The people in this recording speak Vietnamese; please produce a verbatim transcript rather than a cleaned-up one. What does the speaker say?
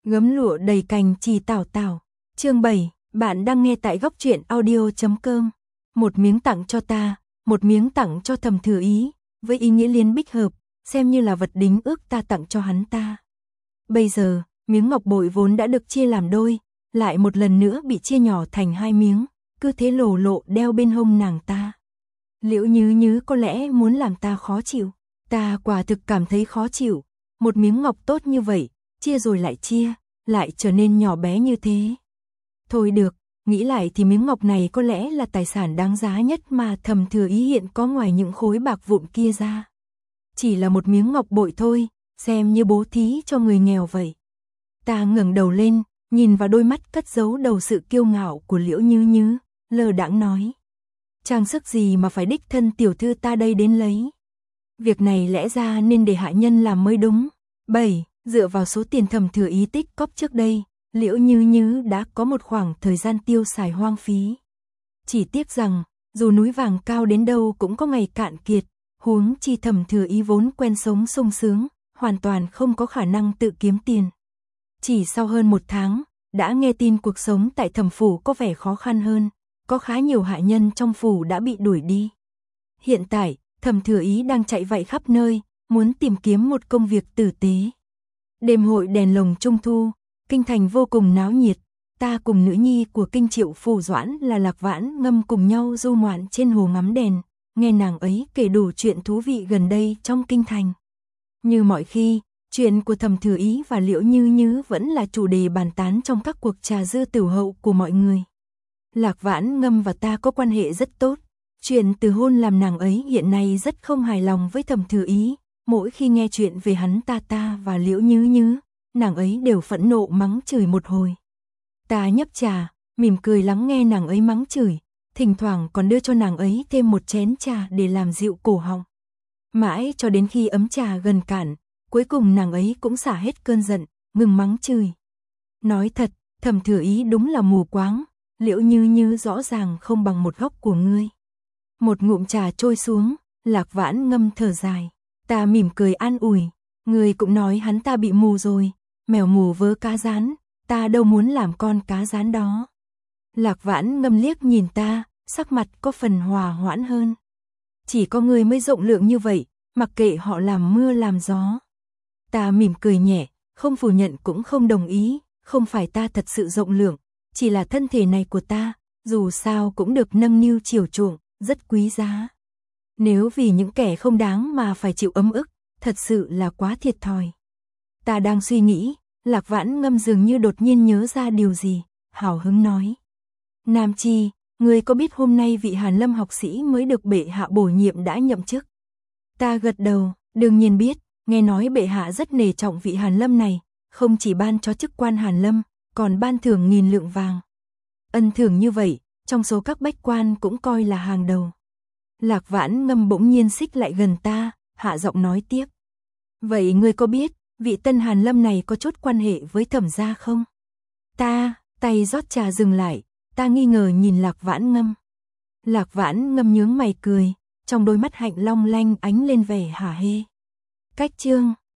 Gấm lụa đầy cành chì tảo tảo. Chương bảy, bạn đang nghe tại góc truyện audio chấm com. Một miếng tặng cho ta, một miếng tặng cho Thẩm Thừa Ý, với ý nghĩa liên bích hợp, xem như là vật đính ước ta tặng cho hắn ta. Bây giờ, miếng ngọc bội vốn đã được chia làm đôi, lại một lần nữa bị chia nhỏ thành hai miếng, cứ thế lồ lộ đeo bên hông nàng ta. Liễu Nhứ Nhứ có lẽ muốn làm ta khó chịu, ta quả thực cảm thấy khó chịu, một miếng ngọc tốt như vậy, chia rồi lại chia, lại trở nên nhỏ bé như thế. Thôi được, nghĩ lại thì miếng ngọc này có lẽ là tài sản đáng giá nhất mà Thẩm Thừa Ý hiện có ngoài những khối bạc vụn kia ra. Chỉ là một miếng ngọc bội thôi, xem như bố thí cho người nghèo vậy. Ta ngẩng đầu lên, nhìn vào đôi mắt cất giấu đầu sự kiêu ngạo của Liễu Nhứ Nhứ, lơ đãng nói. Trang sức gì mà phải đích thân tiểu thư ta đây đến lấy. Việc này lẽ ra nên để hạ nhân làm mới đúng. bảy. Dựa vào số tiền Thẩm Thừa Ý tích cóp trước đây, Liễu Nhứ Nhứ đã có một khoảng thời gian tiêu xài hoang phí. Chỉ tiếc rằng, dù núi vàng cao đến đâu cũng có ngày cạn kiệt, huống chi Thẩm Thừa Ý vốn quen sống sung sướng, hoàn toàn không có khả năng tự kiếm tiền. Chỉ sau hơn một tháng, đã nghe tin cuộc sống tại Thẩm phủ có vẻ khó khăn hơn, có khá nhiều hạ nhân trong phủ đã bị đuổi đi. Hiện tại, Thẩm Thừa Ý đang chạy vạy khắp nơi, muốn tìm kiếm một công việc tử tế. Đêm hội đèn lồng trung thu, kinh thành vô cùng náo nhiệt, ta cùng nữ nhi của kinh triệu phủ Doãn là Lạc Vãn Ngâm cùng nhau du ngoạn trên hồ ngắm đèn, nghe nàng ấy kể đủ chuyện thú vị gần đây trong kinh thành. Như mọi khi, chuyện của Thẩm Thừa Ý và Liễu Nhứ Nhứ vẫn là chủ đề bàn tán trong các cuộc trà dư tửu hậu của mọi người. Lạc Vãn Ngâm và ta có quan hệ rất tốt, chuyện từ hôn làm nàng ấy hiện nay rất không hài lòng với Thẩm Thừa Ý, mỗi khi nghe chuyện về hắn ta ta và Liễu Nhứ Nhứ, nàng ấy đều phẫn nộ mắng chửi một hồi. Ta nhấp trà, mỉm cười lắng nghe nàng ấy mắng chửi, thỉnh thoảng còn đưa cho nàng ấy thêm một chén trà để làm dịu cổ họng. Mãi cho đến khi ấm trà gần cạn, cuối cùng nàng ấy cũng xả hết cơn giận, ngừng mắng chửi. Nói thật, Thẩm Thừa Ý đúng là mù quáng, Liễu Nhứ Nhứ rõ ràng không bằng một góc của ngươi. Một ngụm trà trôi xuống, Lạc Vãn Ngâm thở dài, ta mỉm cười an ủi, ngươi cũng nói hắn ta bị mù rồi, mèo mù vớ cá rán, ta đâu muốn làm con cá rán đó. Lạc Vãn Ngâm liếc nhìn ta, sắc mặt có phần hòa hoãn hơn. Chỉ có ngươi mới rộng lượng như vậy, mặc kệ họ làm mưa làm gió. Ta mỉm cười nhẹ, không phủ nhận cũng không đồng ý, không phải ta thật sự rộng lượng, chỉ là thân thể này của ta, dù sao cũng được nâng niu chiều chuộng, rất quý giá. Nếu vì những kẻ không đáng mà phải chịu ấm ức, thật sự là quá thiệt thòi. Ta đang suy nghĩ, Lạc Vãn Ngâm dường như đột nhiên nhớ ra điều gì, hào hứng nói. Nam Chi, ngươi có biết hôm nay vị Hàn Lâm học sĩ mới được bệ hạ bổ nhiệm đã nhậm chức? Ta gật đầu, đương nhiên biết, nghe nói bệ hạ rất nể trọng vị Hàn Lâm này, không chỉ ban cho chức quan Hàn Lâm, còn ban thưởng nghìn lượng vàng. Ân thưởng như vậy, trong số các bách quan cũng coi là hàng đầu. Lạc Vãn Ngâm bỗng nhiên xích lại gần ta, hạ giọng nói tiếp. Vậy ngươi có biết, vị tân Hàn Lâm này có chút quan hệ với Thẩm gia không? Ta, tay rót trà dừng lại, ta nghi ngờ nhìn Lạc Vãn Ngâm. Lạc Vãn Ngâm nhướng mày cười, trong đôi mắt hạnh long lanh ánh lên vẻ hả hê. Cách chương